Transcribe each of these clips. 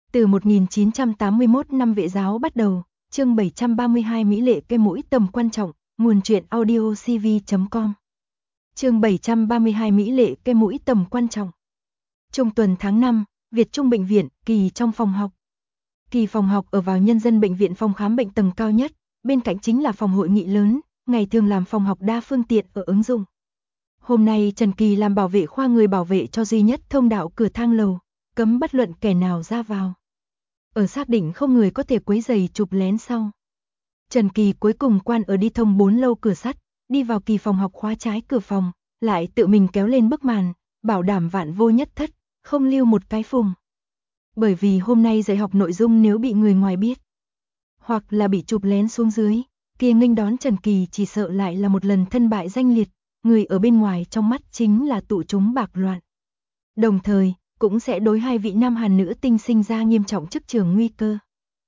Từ 1981 năm Vệ giáo bắt đầu, chương 732 Mỹ lệ cây mũi tầm quan trọng, nguồn truyện audio cv.com. Chương 732 Mỹ lệ cây mũi tầm quan trọng. Trung tuần tháng 5, Việt Trung bệnh viện, Kỳ trong phòng học. Kỳ phòng học ở vào nhân dân bệnh viện phòng khám bệnh tầng cao nhất, bên cạnh chính là phòng hội nghị lớn, ngày thường làm phòng học đa phương tiện ở ứng dụng. Hôm nay Trần Kỳ làm bảo vệ khoa người bảo vệ cho duy nhất thông đạo cửa thang lầu, cấm bất luận kẻ nào ra vào. Ở xác định không người có thể quấy rầy chụp lén sau, Trần Kỳ cuối cùng quan ở đi thông 4 lâu cửa sắt, đi vào Kỳ phòng học khóa trái cửa phòng, lại tự mình kéo lên bức màn, bảo đảm vạn vô nhất thất, không lưu một cái phùng. Bởi vì hôm nay dạy học nội dung nếu bị người ngoài biết, hoặc là bị chụp lén xuống dưới, kia nghênh đón Trần Kỳ chỉ sợ lại là một lần thân bại danh liệt, người ở bên ngoài trong mắt chính là tụ chúng bạc loạn. Đồng thời, cũng sẽ đối hai vị nam hàn nữ tinh sinh ra nghiêm trọng chức trường nguy cơ.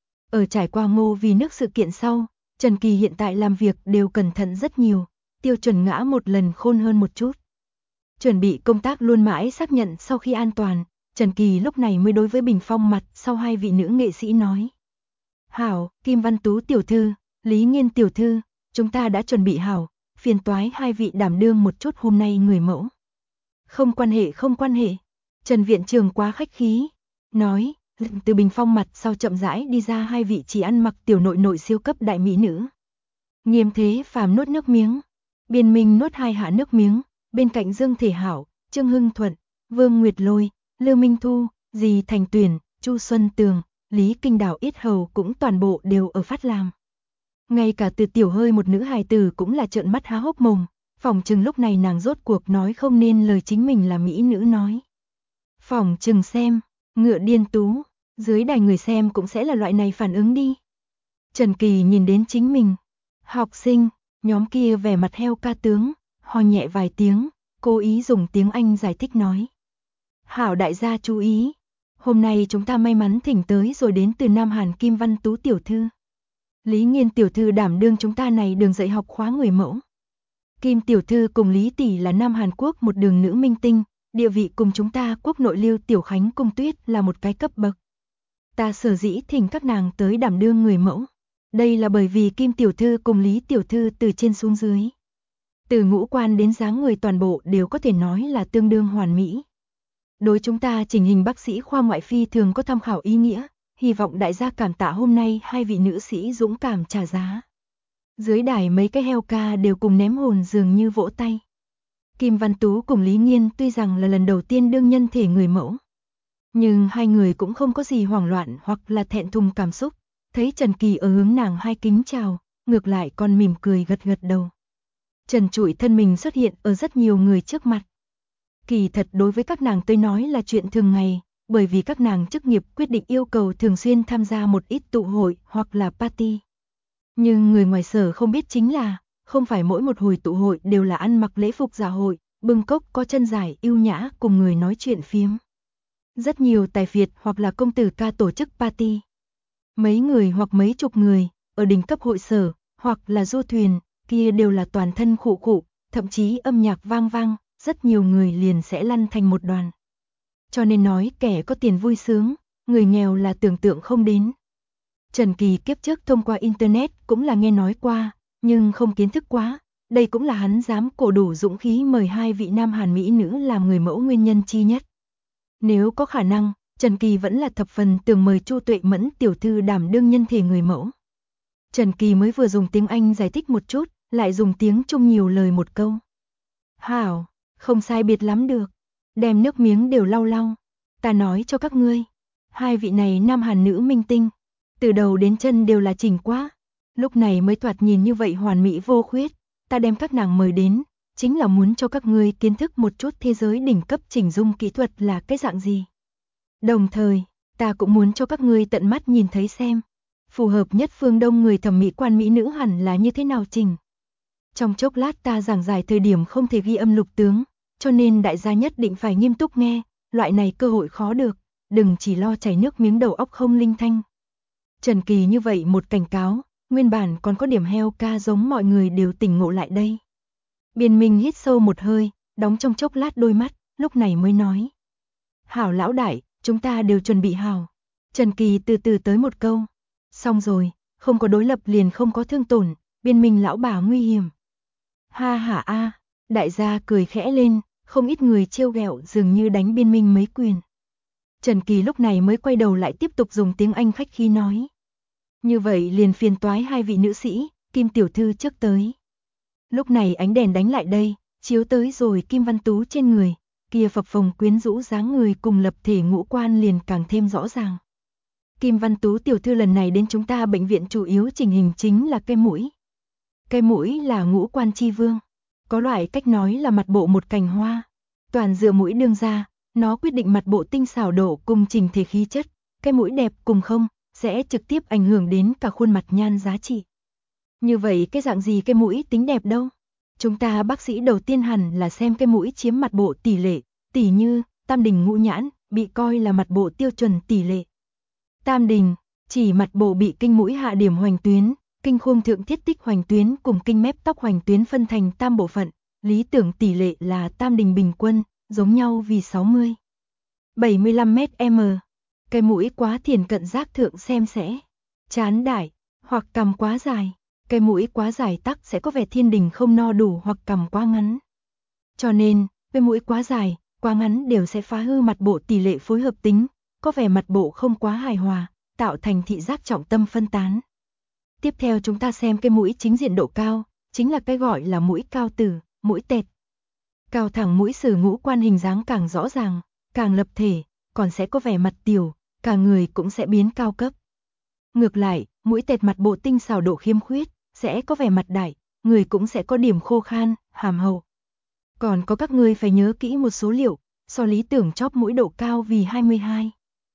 Ở trải qua Ngô Vì Nước sự kiện sau, Trần Kỳ hiện tại làm việc đều cẩn thận rất nhiều, tiêu chuẩn ngã một lần khôn hơn một chút. Chuẩn bị công tác luôn mãi xác nhận sau khi an toàn, Trần Kỳ lúc này mới đối với bình phong mặt sau hai vị nữ nghệ sĩ nói. Hảo, Kim Văn Tú tiểu thư, Lý Nghiên tiểu thư, chúng ta đã chuẩn bị hảo, phiền toái hai vị đảm đương một chút hôm nay người mẫu. Không quan hệ, Trần viện trưởng quá khách khí, nói, từ bình phong mặt sau chậm rãi đi ra hai vị chỉ ăn mặc tiểu nội siêu cấp đại mỹ nữ. Nghiêm Thế Phàm nuốt nước miếng, Biên Minh nuốt hai hạ nước miếng, bên cạnh Dương Thể Hảo, Trương Hưng Thuận, Vương Nguyệt Lôi, Lưu Minh Thu, Dì Thành Tuyển, Chu Xuân Tường, Lý Kinh Đào Yết Hầu cũng toàn bộ đều ở phát làm. Ngay cả Từ Tiểu Hơi một nữ hài tử cũng là trợn mắt há hốc mồm, phỏng chừng lúc này nàng rốt cuộc nói không nên lời chính mình là mỹ nữ nói. Phỏng chừng xem, ngựa điên tú, dưới đài người xem cũng sẽ là loại này phản ứng đi. Trần Kỳ nhìn đến chính mình, học sinh, nhóm kia vẻ mặt heo ca tướng, ho nhẹ vài tiếng, cố ý dùng tiếng Anh giải thích nói. Hảo đại gia chú ý, hôm nay chúng ta may mắn thỉnh tới rồi đến từ Nam Hàn Kim Văn Tú tiểu thư. Lý Nghiên tiểu thư đảm đương chúng ta này đường dạy học khóa người mẫu. Kim tiểu thư cùng Lý tỷ là Nam Hàn Quốc một đường nữ minh tinh, địa vị cùng chúng ta quốc nội Lưu Tiểu Khánh Cung Tuyết là một cái cấp bậc. Ta sở dĩ thỉnh các nàng tới đảm đương người mẫu. Đây là bởi vì Kim tiểu thư cùng Lý tiểu thư từ trên xuống dưới, từ ngũ quan đến dáng người toàn bộ đều có thể nói là tương đương hoàn mỹ. Đối chúng ta chỉnh hình bác sĩ khoa ngoại phi thường có tham khảo ý nghĩa, hy vọng đại gia cảm tạ hôm nay hai vị nữ sĩ dũng cảm trả giá. Dưới đài mấy cái heo ca đều cùng ném hồn dường như vỗ tay. Kim Văn Tú cùng Lý Nghiên tuy rằng là lần đầu tiên đương nhân thể người mẫu, nhưng hai người cũng không có gì hoảng loạn hoặc là thẹn thùng cảm xúc, thấy Trần Kỳ ở hướng nàng hai kính chào, ngược lại còn mỉm cười gật gật đầu. Trần trụi thân mình xuất hiện ở rất nhiều người trước mặt. Kỳ thật đối với các nàng tới nói là chuyện thường ngày, bởi vì các nàng chức nghiệp quyết định yêu cầu thường xuyên tham gia một ít tụ hội hoặc là party. Nhưng người ngoài sở không biết chính là, không phải mỗi một hồi tụ hội đều là ăn mặc lễ phục dạ hội, bưng cốc có chân dài yêu nhã cùng người nói chuyện phiếm. Rất nhiều tài phiệt hoặc là công tử ca tổ chức party. Mấy người hoặc mấy chục người, ở đỉnh cấp hội sở, hoặc là du thuyền, kia đều là toàn thân khụ khụ, thậm chí âm nhạc vang vang, rất nhiều người liền sẽ lăn thành một đoàn. Cho nên nói kẻ có tiền vui sướng, người nghèo là tưởng tượng không đến. Trần Kỳ kiếp trước thông qua Internet cũng là nghe nói qua, nhưng không kiến thức quá, đây cũng là hắn dám cổ đủ dũng khí mời hai vị nam hàn mỹ nữ làm người mẫu nguyên nhân chi nhất. Nếu có khả năng, Trần Kỳ vẫn là thập phần tưởng mời Chu Tuệ Mẫn tiểu thư đảm đương nhân thể người mẫu. Trần Kỳ mới vừa dùng tiếng Anh giải thích một chút, lại dùng tiếng Trung nhiều lời một câu. Hảo, không sai biệt lắm được, đem nước miếng đều lau lau. Ta nói cho các ngươi, hai vị này nam hàn nữ minh tinh, từ đầu đến chân đều là chỉnh quá, lúc này mới thoạt nhìn như vậy hoàn mỹ vô khuyết, ta đem các nàng mời đến, chính là muốn cho các ngươi kiến thức một chút thế giới đỉnh cấp chỉnh dung kỹ thuật là cái dạng gì. Đồng thời, ta cũng muốn cho các ngươi tận mắt nhìn thấy xem, phù hợp nhất phương Đông người thẩm mỹ quan mỹ nữ hẳn là như thế nào chỉnh. Trong chốc lát ta giảng giải thời điểm không thể ghi âm lục tướng, cho nên đại gia nhất định phải nghiêm túc nghe, loại này cơ hội khó được, đừng chỉ lo chảy nước miếng đầu óc không linh thanh. Trần Kỳ như vậy một cảnh cáo, nguyên bản còn có điểm heo ca giống mọi người đều tỉnh ngộ lại đây. Biên Minh hít sâu một hơi, đóng trong chốc lát đôi mắt, lúc này mới nói. Hảo lão đại, chúng ta đều chuẩn bị hảo. Trần Kỳ từ từ tới một câu. Xong rồi, không có đối lập liền không có thương tổn, biên minh lão bà nguy hiểm. Ha ha a, đại gia cười khẽ lên, không ít người trêu ghẹo dường như đánh biên minh mấy quyền. Trần Kỳ lúc này mới quay đầu lại tiếp tục dùng tiếng Anh khách khí nói. Như vậy liền phiền toái hai vị nữ sĩ, Kim tiểu thư trước tới. Lúc này ánh đèn đánh lại đây, chiếu tới rồi Kim Văn Tú trên người, kia phập phồng quyến rũ dáng người cùng lập thể ngũ quan liền càng thêm rõ ràng. Kim Văn Tú tiểu thư lần này đến chúng ta bệnh viện chủ yếu chỉnh hình chính là cái mũi. Cái mũi là ngũ quan chi vương. Có loại cách nói là mặt bộ một cành hoa. Toàn dựa mũi đương ra, nó quyết định mặt bộ tinh xảo độ cùng chỉnh thể khí chất. Cái mũi đẹp cùng không, sẽ trực tiếp ảnh hưởng đến cả khuôn mặt nhan giá trị. Như vậy cái dạng gì cái mũi tính đẹp đâu? Chúng ta bác sĩ đầu tiên hẳn là xem cái mũi chiếm mặt bộ tỷ lệ, tỉ như tam đình ngũ nhãn, bị coi là mặt bộ tiêu chuẩn tỷ lệ. Tam đình, chỉ mặt bộ bị kinh mũi hạ điểm hoành tuyến, kinh khuôn thượng thiết tích hoành tuyến cùng kinh mép tóc hoành tuyến phân thành tam bộ phận, lý tưởng tỷ lệ là tam đình bình quân, giống nhau vì 60. 75 m. Cái mũi quá thiển cận giác thượng xem sẽ chán đại, hoặc cằm quá dài. Cái mũi quá dài tắc sẽ có vẻ thiên đình không no đủ hoặc cằm quá ngắn. Cho nên, cái mũi quá dài, quá ngắn đều sẽ phá hư mặt bộ tỷ lệ phối hợp tính, có vẻ mặt bộ không quá hài hòa, tạo thành thị giác trọng tâm phân tán. Tiếp theo chúng ta xem cái mũi chính diện độ cao, chính là cái gọi là mũi cao tử, mũi tẹt. Cao thẳng mũi sử ngũ quan hình dáng càng rõ ràng, càng lập thể, còn sẽ có vẻ mặt tiểu, cả người cũng sẽ biến cao cấp. Ngược lại, mũi tẹt mặt bộ tinh xảo độ khiêm khuyết, sẽ có vẻ mặt đại, người cũng sẽ có điểm khô khan, hàm hậu. Còn có các ngươi phải nhớ kỹ một số liệu, so lý tưởng chóp mũi độ cao vì 22,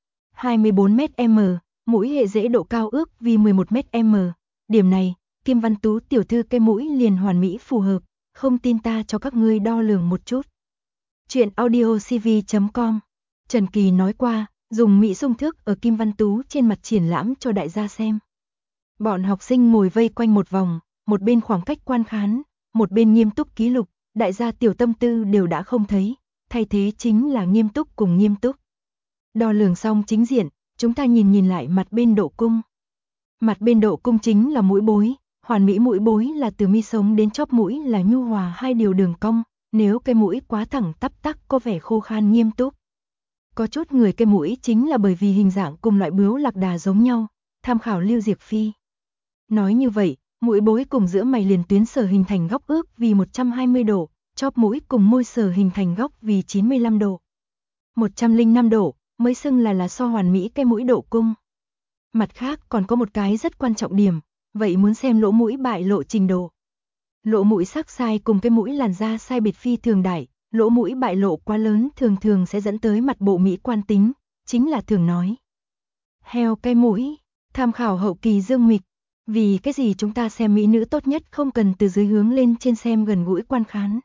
24 m, mũi hệ rễ độ cao ước vì 11 m. Điểm này, Kim Văn Tú tiểu thư cái mũi liền hoàn mỹ phù hợp, không tin ta cho các ngươi đo lường một chút. Chuyện audiocv.com. Trần Kỳ nói qua, dùng mỹ dung thước ở Kim Văn Tú trên mặt triển lãm cho đại gia xem. Bọn học sinh ngồi vây quanh một vòng, một bên khoảng cách quan khán, một bên nghiêm túc ký lục, đại gia tiểu tâm tư đều đã không thấy, thay thế chính là nghiêm túc cùng nghiêm túc. Đo lường xong chính diện, chúng ta nhìn lại mặt bên độ cung. Mặt bên độ cung chính là mũi bối, hoàn mỹ mũi bối là từ mi sống đến chóp mũi là nhu hòa hai điều đường cong, nếu cái mũi quá thẳng tắp tắc có vẻ khô khan nghiêm túc. Có chút người cái mũi chính là bởi vì hình dạng cùng loại bướu lạc đà giống nhau, tham khảo Lưu Diệc Phi. Nói như vậy, mũi bối cùng giữa mày liền tuyến sở hình thành góc ước vì 120 độ, chóp mũi cùng môi sở hình thành góc vì 95 độ. 105 độ mới xưng là so hoàn mỹ cái mũi độ cung. Mặt khác còn có một cái rất quan trọng điểm, vậy muốn xem lỗ mũi bại lộ trình độ. Lỗ mũi sắc sai cùng cái mũi làn da sai biệt phi thường đại, lỗ mũi bại lộ quá lớn thường sẽ dẫn tới mặt bộ mỹ quan tính, chính là thường nói. Heo cái mũi, tham khảo hậu kỳ Dương Mịch. Vì cái gì chúng ta xem mỹ nữ tốt nhất không cần từ dưới hướng lên trên xem gần gũi quan khán.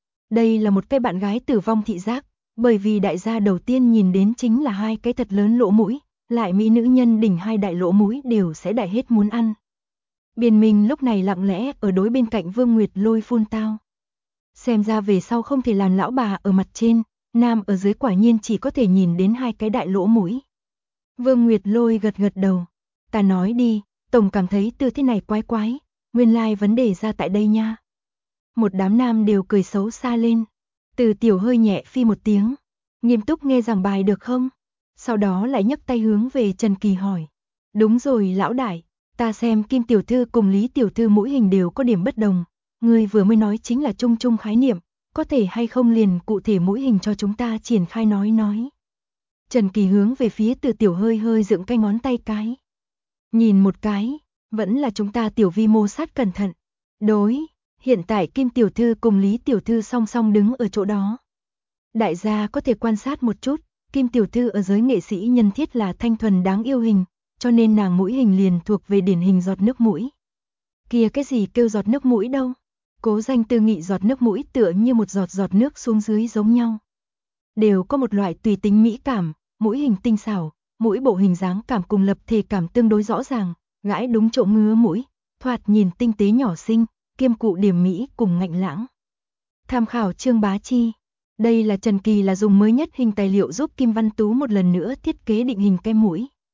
Đây là một cái bạn gái tử vong thị giác, bởi vì đại gia đầu tiên nhìn đến chính là hai cái thật lớn lỗ mũi, lại mỹ nữ nhân đỉnh hai đại lỗ mũi đều sẽ đại hết muốn ăn. Biên Minh lúc này lặng lẽ ở đối bên cạnh Vương Nguyệt Lôi phun tao. Xem ra về sau không thể làm lão bà ở mặt trên, nam ở dưới quả nhiên chỉ có thể nhìn đến hai cái đại lỗ mũi. Vương Nguyệt Lôi gật đầu. Ta nói đi, tổng cảm thấy từ thế này quái quái, nguyên lai vấn đề ra tại đây nha. Một đám nam đều cười xấu xa lên. Từ Tiểu hơi nhẹ phi một tiếng, nghiêm túc nghe giảng bài được không? Sau đó lại nhấc tay hướng về Trần Kỳ hỏi. Đúng rồi lão đại, ta xem Kim tiểu thư cùng Lý tiểu thư mỗi hình đều có điểm bất đồng, ngươi vừa mới nói chính là chung khái niệm, có thể hay không liền cụ thể mỗi hình cho chúng ta triển khai nói. Trần Kỳ hướng về phía Từ Tiểu hơi dựng cái ngón tay cái. Nhìn một cái, vẫn là chúng ta tiểu vi mô sát cẩn thận. Đối, hiện tại Kim tiểu thư cùng Lý tiểu thư song song đứng ở chỗ đó. Đại gia có thể quan sát một chút, Kim tiểu thư ở giới nghệ sĩ nhân thiết là thanh thuần đáng yêu hình, cho nên nàng mũi hình liền thuộc về điển hình giọt nước mũi. Kia cái gì kêu giọt nước mũi đâu? Cố Danh Tư nghị giọt nước mũi tựa như một giọt nước xuống dưới giống nhau. Đều có một loại tùy tính mỹ cảm, mũi hình tinh xảo, mũi bộ hình dáng cảm cùng lập thể cảm tương đối rõ ràng, gãi đúng chỗ ngứa mũi, thoạt nhìn tinh tế nhỏ xinh, kiêm cụ điểm mỹ cùng ngạnh lãng. Tham khảo Trương Bá Chi. Đây là Trần Kỳ là dùng mới nhất hình tài liệu giúp Kim Văn Tú một lần nữa thiết kế định hình cái mũi.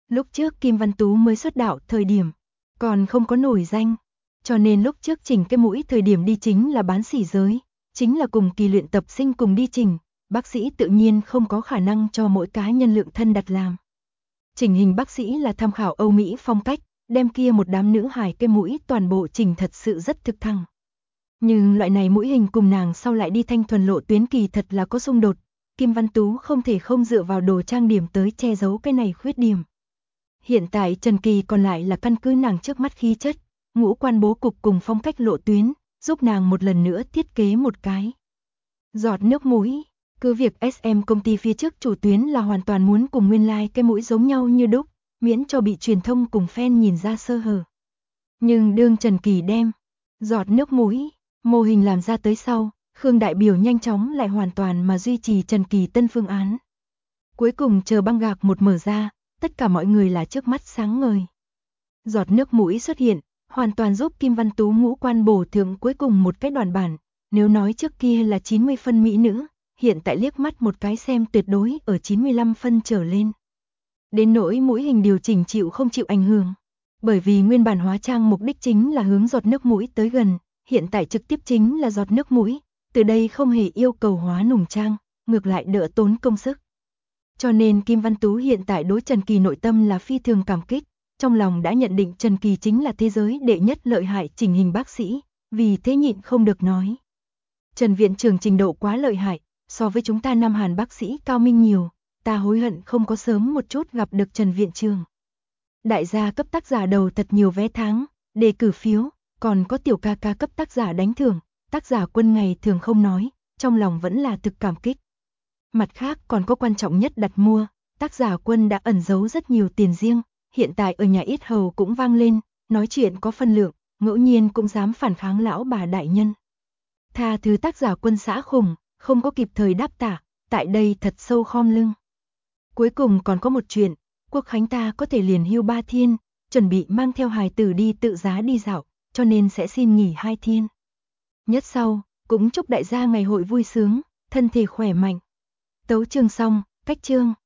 Lúc trước Kim Văn Tú mới xuất đạo thời điểm, còn không có nổi danh, cho nên lúc trước chỉnh cái mũi thời điểm đi chính là bán sỉ giới, chính là cùng kỳ luyện tập sinh cùng đi chỉnh, bác sĩ tự nhiên không có khả năng cho mỗi cá nhân lượng thân đặt làm. Chỉnh hình bác sĩ là tham khảo Âu Mỹ phong cách, đem kia một đám nữ hài cái mũi toàn bộ chỉnh thật sự rất thực thăng. Nhưng loại này mũi hình cùng nàng sau lại đi thanh thuần lộ tuyến kỳ thật là có xung đột, Kim Văn Tú không thể không dựa vào đồ trang điểm tới che giấu cái này khuyết điểm. Hiện tại Trần Kỳ còn lại là căn cứ nàng trước mắt khí chất, ngũ quan bố cục cùng phong cách lộ tuyến, giúp nàng một lần nữa thiết kế một cái giọt nước mũi. Cứ việc SM công ty phía trước chủ tuyến là hoàn toàn muốn cùng nguyên lai cái mũi giống nhau như đúc, miễn cho bị truyền thông cùng fan nhìn ra sơ hở. Nhưng đương Trần Kỳ đem giọt nước mũi mô hình làm ra tới sau, Khương đại biểu nhanh chóng lại hoàn toàn mà duy trì Trần Kỳ tân phương án. Cuối cùng chờ băng gạc một mở ra, tất cả mọi người là trước mắt sáng ngời. Giọt nước mũi xuất hiện, hoàn toàn giúp Kim Văn Tú ngũ quan bổ thượng cuối cùng một cái đoạn bản, nếu nói trước kia là 90 phân mỹ nữ, hiện tại liếc mắt một cái xem tuyệt đối ở 95 phân trở lên. Đến nỗi mũi hình điều chỉnh chịu không chịu ảnh hưởng, bởi vì nguyên bản hóa trang mục đích chính là hướng giọt nước mũi tới gần, hiện tại trực tiếp chính là giọt nước mũi, từ đây không hề yêu cầu hóa nùng trang, ngược lại đỡ tốn công sức. Cho nên Kim Văn Tú hiện tại đối Trần Kỳ nội tâm là phi thường cảm kích, trong lòng đã nhận định Trần Kỳ chính là thế giới đệ nhất lợi hại chỉnh hình bác sĩ, vì thế nhịn không được nói. Trần viện trưởng trình độ quá lợi hại, so với chúng ta Nam Hàn bác sĩ cao minh nhiều, ta hối hận không có sớm một chút gặp được Trần viện trưởng. Đại gia cấp tác giả đầu thật nhiều vé tháng, đề cử phiếu, còn có tiểu ca ca cấp tác giả đánh thưởng, tác giả Quân ngày thường không nói, trong lòng vẫn là thực cảm kích. Mặt khác còn có quan trọng nhất đặt mua, tác giả Quân đã ẩn giấu rất nhiều tiền riêng, hiện tại ở nhà ít hầu cũng vang lên, nói chuyện có phân lượng, ngẫu nhiên cũng dám phản kháng lão bà đại nhân. Tha thứ tác giả Quân xã khủng, không có kịp thời đáp tả, tại đây thật sâu khom lưng. Cuối cùng còn có một chuyện, Quốc khánh ta có thể liền hưu 3 thiên, chuẩn bị mang theo hài tử đi tự giá đi dạo, cho nên sẽ xin nghỉ 2 thiên. Nhất sau, cũng chúc đại gia ngày hội vui sướng, thân thể khỏe mạnh. Tấu chương xong, cách chương.